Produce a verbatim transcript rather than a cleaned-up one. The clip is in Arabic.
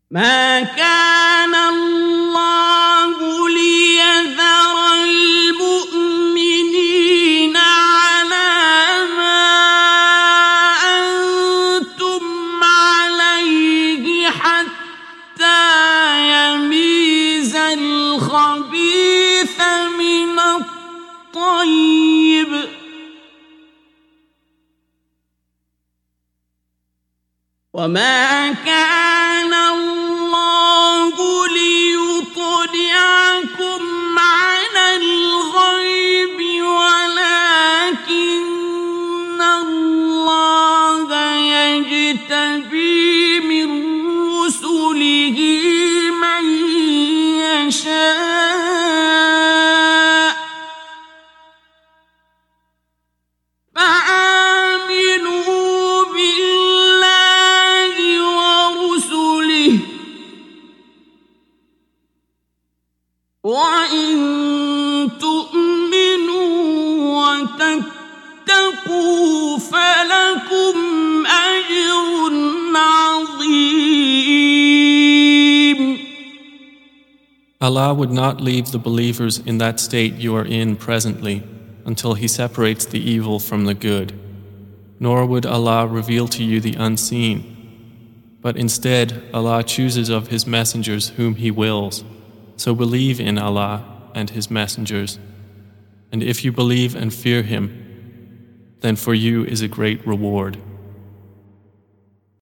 ما كان الله ليذر المؤمنين على ما أنتم عليه حتى يميز الخبيث من الطيب وما كان الله ليطلعكم على الغيب ولكن الله يجتبي من رسله من يشاء فآمنوا بالله ورسله وإن تؤمنوا وتتقوا فلكم أجر عظيم. Allah would not leave the believers in that state you are in presently until He separates the evil from the good, nor would Allah reveal to you the unseen, but instead Allah chooses of His messengers whom He wills. So believe in Allah and His messengers, and if you believe and fear Him, then for you is a great reward.